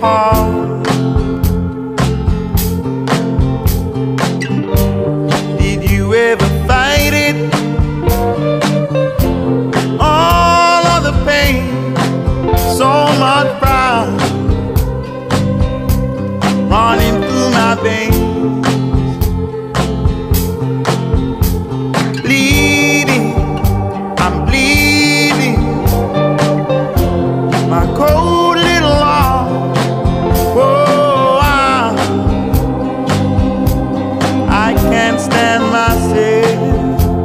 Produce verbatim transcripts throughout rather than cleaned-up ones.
apart. Did you ever fight it? All of the pain, so much pride running through my veins. Bleeding, I'm bleeding. My cold little heart, oh, I, I can't stand myself.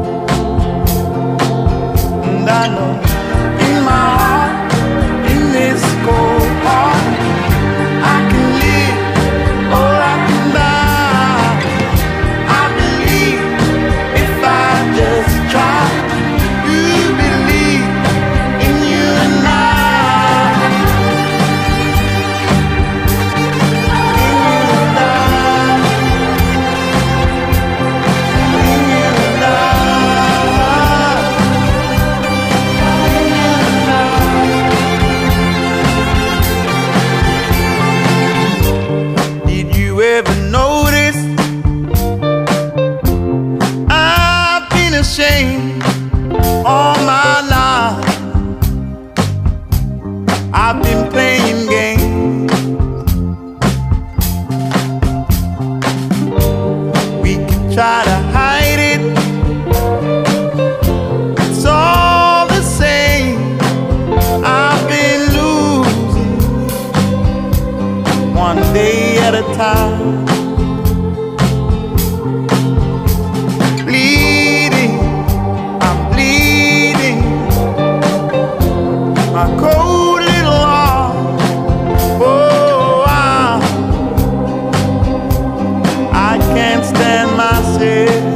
And I know in my heart, in this cold heart, I can live or I can die. I believe if I just try. You believe in you and I. In you and I. In you and I. In you and I. Did you ever notice I've been ashamed all my life? I've been playing games. We can try to hide it, it's all the same. I've been losing one day at a time. Bleeding, I'm bleeding. My cold little heart, oh, I, I can't stand myself.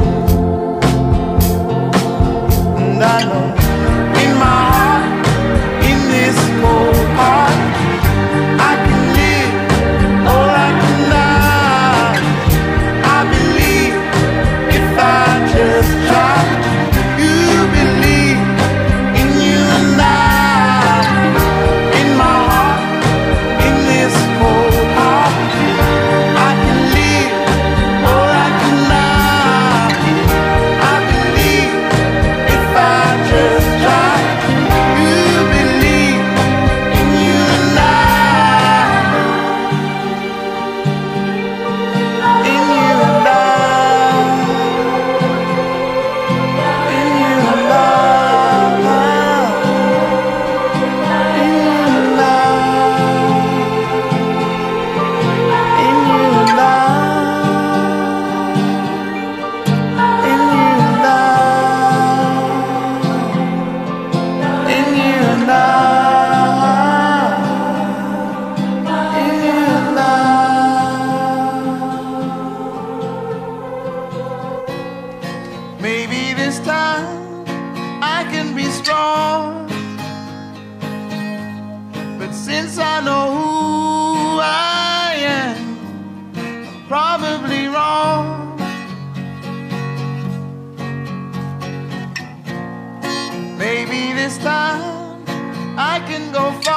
And I know in my heart, in this cold heart, I can live or I can die. I believe if I just try. You believe in you and I. In my heart, in this cold heart, I can live or I can die. I believe if I just try. You believe in you and I. In you and I. In you and I. In you and I. In you and I. In you and I. In you and I. In you and I. Maybe this time I can be strong, but since I know who I am, I'm probably wrong. Maybe this time I can go far.